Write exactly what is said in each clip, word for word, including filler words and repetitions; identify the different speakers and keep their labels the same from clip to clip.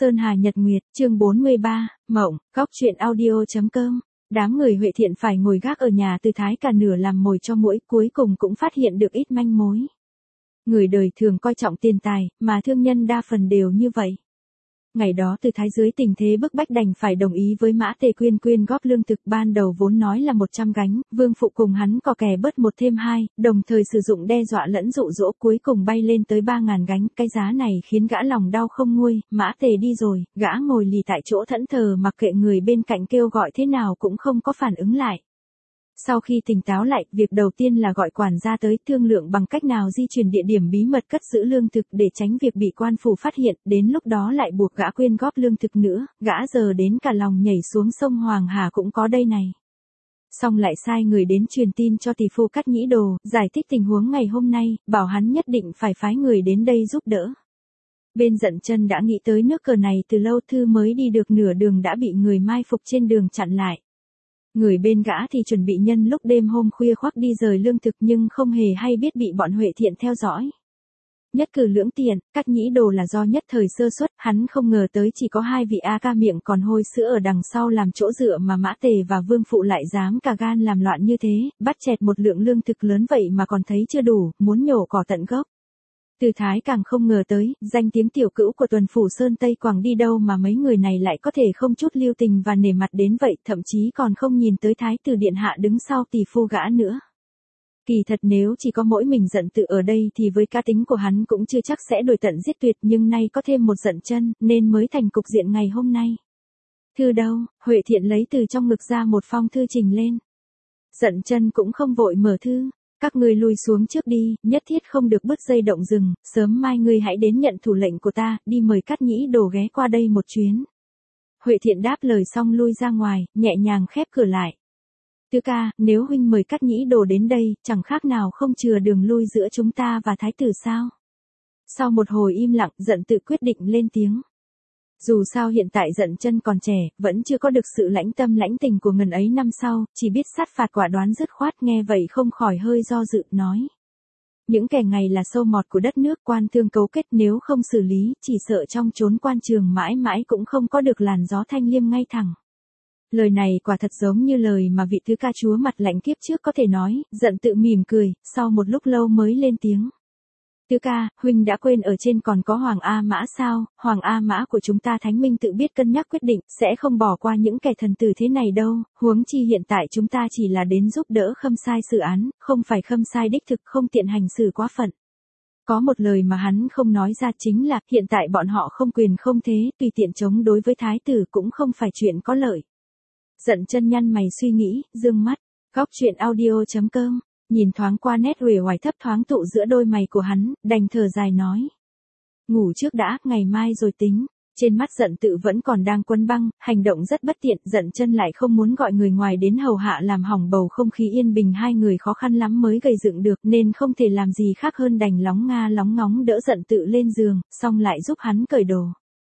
Speaker 1: Sơn Hà Nhật Nguyệt, chương bốn mươi ba, Mộng, góc truyện audio.com. Đám người Huệ Thiện phải ngồi gác ở nhà Từ Thái cả nửa làm mồi cho muỗi, cuối cùng cũng phát hiện được ít manh mối. Người đời thường coi trọng tiền tài, mà thương nhân đa phần đều như vậy. Ngày đó Từ Thái dưới tình thế bức bách đành phải đồng ý với Mã Tề quyên quyên góp lương thực, ban đầu vốn nói là một trăm gánh, Vương Phụ cùng hắn cò kè bớt một thêm hai, đồng thời sử dụng đe dọa lẫn dụ dỗ, cuối cùng bay lên tới ba ngàn gánh, cái giá này khiến gã lòng đau không nguôi. Mã Tề đi rồi, gã ngồi lì tại chỗ thẫn thờ mặc kệ người bên cạnh kêu gọi thế nào cũng không có phản ứng lại. Sau khi tỉnh táo lại, việc đầu tiên là gọi quản gia tới thương lượng bằng cách nào di chuyển địa điểm bí mật cất giữ lương thực để tránh việc bị quan phủ phát hiện, đến lúc đó lại buộc gã quyên góp lương thực nữa, gã giờ đến cả lòng nhảy xuống sông Hoàng Hà cũng có đây này. Xong lại sai người đến truyền tin cho tỷ phu Cát Nhĩ Đồ, giải thích tình huống ngày hôm nay, bảo hắn nhất định phải phái người đến đây giúp đỡ. Bên Dận Chân đã nghĩ tới nước cờ này từ lâu, thư mới đi được nửa đường đã bị người mai phục trên đường chặn lại. Người bên gã thì chuẩn bị nhân lúc đêm hôm khuya khoác đi rời lương thực nhưng không hề hay biết bị bọn Huệ Thiện theo dõi. Nhất cử lưỡng tiện, Cát Nhĩ Đồ là do nhất thời sơ suất, hắn không ngờ tới chỉ có hai vị A ca miệng còn hôi sữa ở đằng sau làm chỗ dựa mà Mã Tề và Vương Phụ lại dám cả gan làm loạn như thế, bắt chẹt một lượng lương thực lớn vậy mà còn thấy chưa đủ, muốn nhổ cỏ tận gốc. Từ Thái càng không ngờ tới, danh tiếng tiểu cữu của tuần phủ Sơn Tây Quảng đi đâu mà mấy người này lại có thể không chút lưu tình và nể mặt đến vậy, thậm chí còn không nhìn tới Thái tử điện hạ đứng sau tỷ phu gã nữa. Kỳ thật nếu chỉ có mỗi mình Dận Tự ở đây thì với cá tính của hắn cũng chưa chắc sẽ đuổi tận giết tuyệt, nhưng nay có thêm một Dận Chân nên mới thành cục diện ngày hôm nay. Thư đâu? Huệ Thiện lấy từ trong ngực ra một phong thư trình lên. Dận Chân cũng không vội mở thư. Các ngươi lui xuống trước đi, nhất thiết không được bứt dây động rừng, sớm mai ngươi hãy đến nhận thủ lệnh của ta, đi mời Cát Nhĩ Đồ ghé qua đây một chuyến. Huệ Thiện đáp lời xong lui ra ngoài, nhẹ nhàng khép cửa lại. Tứ ca, nếu huynh mời Cát Nhĩ Đồ đến đây, chẳng khác nào không chừa đường lui giữa chúng ta và thái tử sao? Sau một hồi im lặng, Dận Tự quyết định lên tiếng. Dù sao hiện tại Dận Chân còn trẻ, vẫn chưa có được sự lãnh tâm lãnh tình của ngần ấy năm sau, chỉ biết sát phạt quả đoán dứt khoát, nghe vậy không khỏi hơi do dự, nói. Những kẻ ngày là sâu mọt của đất nước, quan thương cấu kết, nếu không xử lý, chỉ sợ trong chốn quan trường mãi mãi cũng không có được làn gió thanh liêm ngay thẳng. Lời này quả thật giống như lời mà vị thứ ca chúa mặt lạnh kiếp trước có thể nói. Dận Tự mỉm cười, sau một lúc lâu mới lên tiếng. Tứ ca, huynh đã quên ở trên còn có Hoàng A Mã sao? Hoàng A Mã của chúng ta thánh minh tự biết cân nhắc quyết định, sẽ không bỏ qua những kẻ thần tử thế này đâu, huống chi hiện tại chúng ta chỉ là đến giúp đỡ khâm sai xử án, không phải khâm sai đích thực, không tiện hành xử quá phận. Có một lời mà hắn không nói ra chính là, hiện tại bọn họ không quyền không thế, tùy tiện chống đối với thái tử cũng không phải chuyện có lợi. Dận Chân nhăn mày suy nghĩ, dương mắt, góc truyện audio.com. Nhìn thoáng qua nét uể oải thấp thoáng tụ giữa đôi mày của hắn, đành thở dài nói. Ngủ trước đã, ngày mai rồi tính. Trên mắt Dận Tự vẫn còn đang quấn băng, hành động rất bất tiện, Dận Chân lại không muốn gọi người ngoài đến hầu hạ làm hỏng bầu không khí yên bình, hai người khó khăn lắm mới gầy dựng được nên không thể làm gì khác hơn đành lóng nga lóng ngóng đỡ Dận Tự lên giường, xong lại giúp hắn cởi đồ.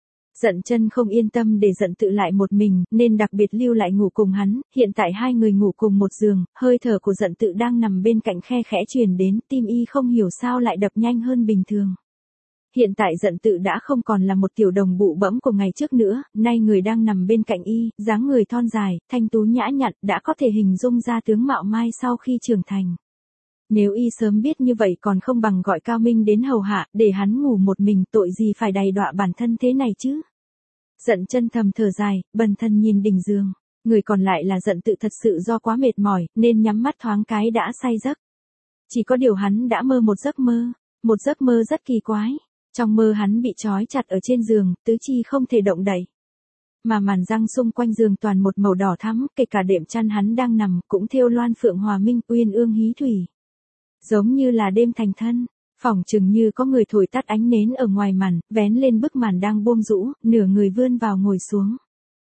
Speaker 1: Dận Chân không yên tâm để Dận Tự lại một mình, nên đặc biệt lưu lại ngủ cùng hắn, hiện tại hai người ngủ cùng một giường, hơi thở của Dận Tự đang nằm bên cạnh khe khẽ truyền đến, tim y không hiểu sao lại đập nhanh hơn bình thường. Hiện tại Dận Tự đã không còn là một tiểu đồng bụ bẫm của ngày trước nữa, nay người đang nằm bên cạnh y, dáng người thon dài, thanh tú nhã nhặn, đã có thể hình dung ra tướng mạo mai sau khi trưởng thành. Nếu y sớm biết như vậy còn không bằng gọi Cao Minh đến hầu hạ, để hắn ngủ một mình, tội gì phải đầy đọa bản thân thế này chứ. Dận Chân thầm thở dài, bần thần nhìn đỉnh giường, người còn lại là Dận Tự thật sự do quá mệt mỏi, nên nhắm mắt thoáng cái đã say giấc. Chỉ có điều hắn đã mơ một giấc mơ, một giấc mơ rất kỳ quái. Trong mơ hắn bị trói chặt ở trên giường, tứ chi không thể động đậy. Mà màn răng xung quanh giường toàn một màu đỏ thắm, kể cả đệm chăn hắn đang nằm cũng thêu loan phượng hòa minh, uyên ương hí thủy. Giống như là đêm thành thân. Phỏng chừng như có người thổi tắt ánh nến ở ngoài màn, vén lên bức màn đang buông rũ, nửa người vươn vào ngồi xuống.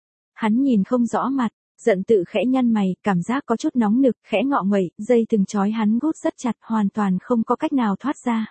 Speaker 1: Hắn nhìn không rõ mặt, Dận Tự khẽ nhăn mày, cảm giác có chút nóng nực, khẽ ngọ nguậy, dây từng chói hắn gút rất chặt, hoàn toàn không có cách nào thoát ra.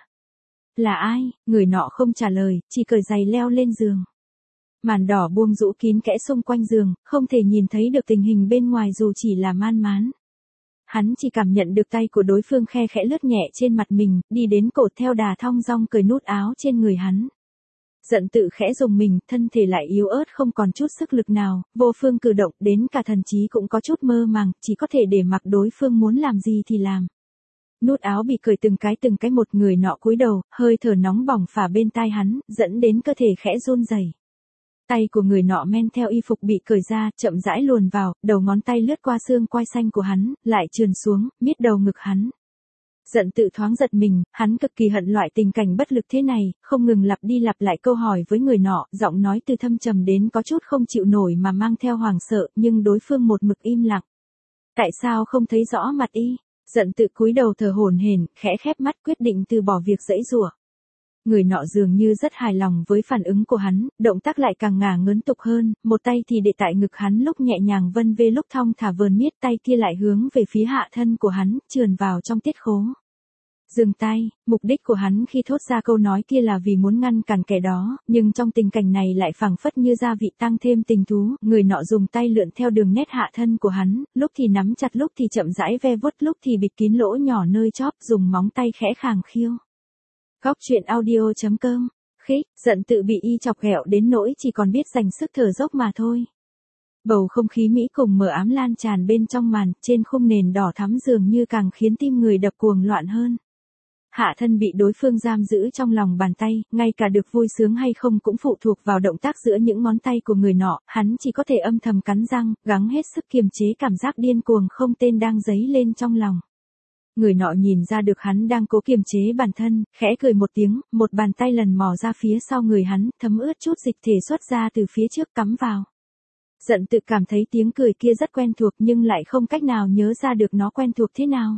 Speaker 1: Là ai? Người nọ không trả lời, chỉ cởi giày leo lên giường. Màn đỏ buông rũ kín kẽ xung quanh giường, không thể nhìn thấy được tình hình bên ngoài dù chỉ là man mán. Hắn chỉ cảm nhận được tay của đối phương khe khẽ lướt nhẹ trên mặt mình, đi đến cổ theo đà thong dong cởi nút áo trên người hắn. Giận tự khẽ dùng mình, thân thể lại yếu ớt không còn chút sức lực nào, vô phương cử động, đến cả thần trí cũng có chút mơ màng, chỉ có thể để mặc đối phương muốn làm gì thì làm. Nút áo bị cởi từng cái từng cái, một người nọ cúi đầu, hơi thở nóng bỏng phả bên tai hắn, dẫn đến cơ thể khẽ run rẩy. Tay của người nọ men theo y phục bị cởi ra, chậm rãi luồn vào, đầu ngón tay lướt qua xương quai xanh của hắn, lại trườn xuống, miết đầu ngực hắn. Giận tự thoáng giật mình, hắn cực kỳ hận loại tình cảnh bất lực thế này, không ngừng lặp đi lặp lại câu hỏi với người nọ, giọng nói từ thâm trầm đến có chút không chịu nổi mà mang theo hoảng sợ, nhưng đối phương một mực im lặng. Tại sao không thấy rõ mặt y? Giận tự cúi đầu thở hổn hển, khẽ khép mắt quyết định từ bỏ việc giãy giụa. Người nọ dường như rất hài lòng với phản ứng của hắn, động tác lại càng ngả ngớn tục hơn, một tay thì để tại ngực hắn lúc nhẹ nhàng vân vê lúc thong thả vờn miết, tay kia lại hướng về phía hạ thân của hắn, trườn vào trong tiết khố. Dừng tay, mục đích của hắn khi thốt ra câu nói kia là vì muốn ngăn cản kẻ đó, nhưng trong tình cảnh này lại phảng phất như gia vị tăng thêm tình thú, người nọ dùng tay lượn theo đường nét hạ thân của hắn, lúc thì nắm chặt lúc thì chậm rãi ve vuốt lúc thì bịt kín lỗ nhỏ nơi chóp, dùng móng tay khẽ khàng khiêu. Góc truyện audio chấm com, khích, giận tự bị y chọc ghẹo đến nỗi chỉ còn biết dành sức thở dốc mà thôi. Bầu không khí mỹ cùng mờ ám lan tràn bên trong màn, trên khung nền đỏ thắm dường như càng khiến tim người đập cuồng loạn hơn. Hạ thân bị đối phương giam giữ trong lòng bàn tay, ngay cả được vui sướng hay không cũng phụ thuộc vào động tác giữa những ngón tay của người nọ, hắn chỉ có thể âm thầm cắn răng, gắng hết sức kiềm chế cảm giác điên cuồng không tên đang dấy lên trong lòng. Người nọ nhìn ra được hắn đang cố kiềm chế bản thân, khẽ cười một tiếng, một bàn tay lần mò ra phía sau người hắn, thấm ướt chút dịch thể xuất ra từ phía trước cắm vào. Giận tự cảm thấy tiếng cười kia rất quen thuộc nhưng lại không cách nào nhớ ra được nó quen thuộc thế nào.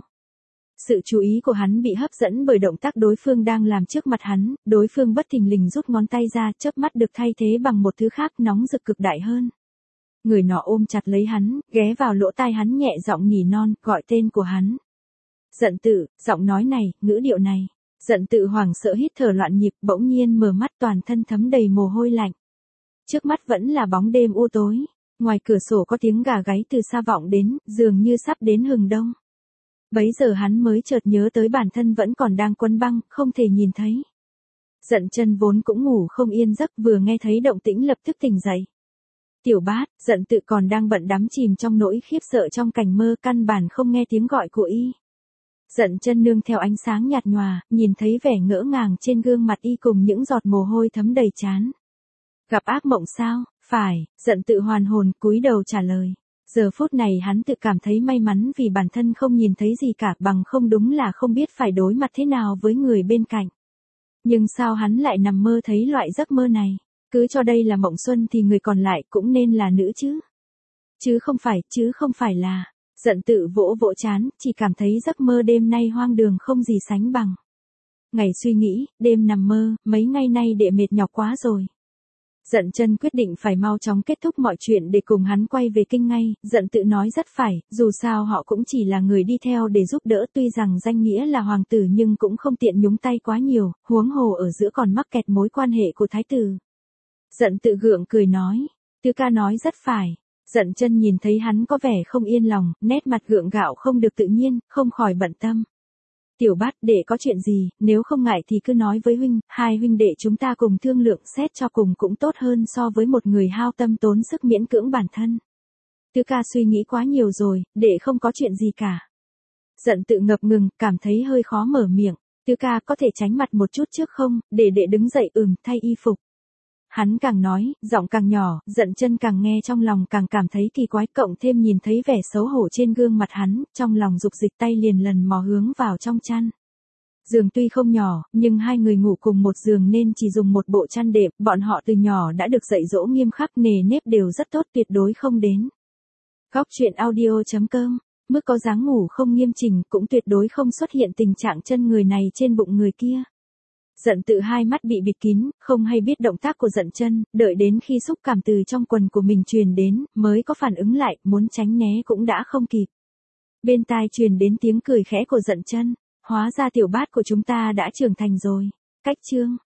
Speaker 1: Sự chú ý của hắn bị hấp dẫn bởi động tác đối phương đang làm trước mặt hắn, đối phương bất thình lình rút ngón tay ra, chớp mắt được thay thế bằng một thứ khác nóng rực cực đại hơn. Người nọ ôm chặt lấy hắn, ghé vào lỗ tai hắn nhẹ giọng nỉ non, gọi tên của hắn. Giận tự, giọng nói này, ngữ điệu này. Giận tự hoảng sợ hít thở loạn nhịp, bỗng nhiên mở mắt toàn thân thấm đầy mồ hôi lạnh. Trước mắt vẫn là bóng đêm u tối, ngoài cửa sổ có tiếng gà gáy từ xa vọng đến, dường như sắp đến hừng đông. Bấy giờ hắn mới chợt nhớ tới bản thân vẫn còn đang quấn băng, không thể nhìn thấy. Giận chân vốn cũng ngủ không yên giấc, vừa nghe thấy động tĩnh lập tức tỉnh dậy. Tiểu bát, giận tự còn đang bận đắm chìm trong nỗi khiếp sợ trong cảnh mơ, căn bản không nghe tiếng gọi của y. Giận chân nương theo ánh sáng nhạt nhòa, nhìn thấy vẻ ngỡ ngàng trên gương mặt y cùng những giọt mồ hôi thấm đầy trán. Gặp ác mộng sao? Phải, giận tự hoàn hồn, cúi đầu trả lời. Giờ phút này hắn tự cảm thấy may mắn vì bản thân không nhìn thấy gì cả, bằng không đúng là không biết phải đối mặt thế nào với người bên cạnh. Nhưng sao hắn lại nằm mơ thấy loại giấc mơ này? Cứ cho đây là mộng xuân thì người còn lại cũng nên là nữ chứ. Chứ không phải, chứ không phải là. Giận tự vỗ vỗ chán, chỉ cảm thấy giấc mơ đêm nay hoang đường không gì sánh bằng. Ngày suy nghĩ, đêm nằm mơ, mấy ngày nay đệ mệt nhọc quá rồi. Giận chân quyết định phải mau chóng kết thúc mọi chuyện để cùng hắn quay về kinh ngay, giận tự nói rất phải, dù sao họ cũng chỉ là người đi theo để giúp đỡ, tuy rằng danh nghĩa là hoàng tử nhưng cũng không tiện nhúng tay quá nhiều, huống hồ ở giữa còn mắc kẹt mối quan hệ của thái tử. Giận tự gượng cười nói, Tứ ca nói rất phải. Giận chân nhìn thấy hắn có vẻ không yên lòng, nét mặt gượng gạo không được tự nhiên, không khỏi bận tâm. Tiểu bát, đệ có chuyện gì, nếu không ngại thì cứ nói với huynh, hai huynh đệ chúng ta cùng thương lượng xét cho cùng cũng tốt hơn so với một người hao tâm tốn sức miễn cưỡng bản thân. Tứ ca suy nghĩ quá nhiều rồi, đệ không có chuyện gì cả. Giận tự ngập ngừng, cảm thấy hơi khó mở miệng. Tứ ca có thể tránh mặt một chút trước không, để đệ đứng dậy ừm thay y phục. Hắn càng nói, giọng càng nhỏ, giận chân càng nghe trong lòng càng cảm thấy kỳ quái, cộng thêm nhìn thấy vẻ xấu hổ trên gương mặt hắn, trong lòng dục dịch tay liền lần mò hướng vào trong chăn. Giường tuy không nhỏ, nhưng hai người ngủ cùng một giường nên chỉ dùng một bộ chăn đệm, bọn họ từ nhỏ đã được dạy dỗ nghiêm khắc, nề nếp đều rất tốt, tuyệt đối không đến. Góc truyện audio chấm com, mức có dáng ngủ không nghiêm chỉnh, cũng tuyệt đối không xuất hiện tình trạng chân người này trên bụng người kia. Giận tự hai mắt bị bịt kín, không hay biết động tác của giận chân, đợi đến khi xúc cảm từ trong quần của mình truyền đến, mới có phản ứng lại, muốn tránh né cũng đã không kịp. Bên tai truyền đến tiếng cười khẽ của giận chân, hóa ra tiểu bát của chúng ta đã trưởng thành rồi. Cách chương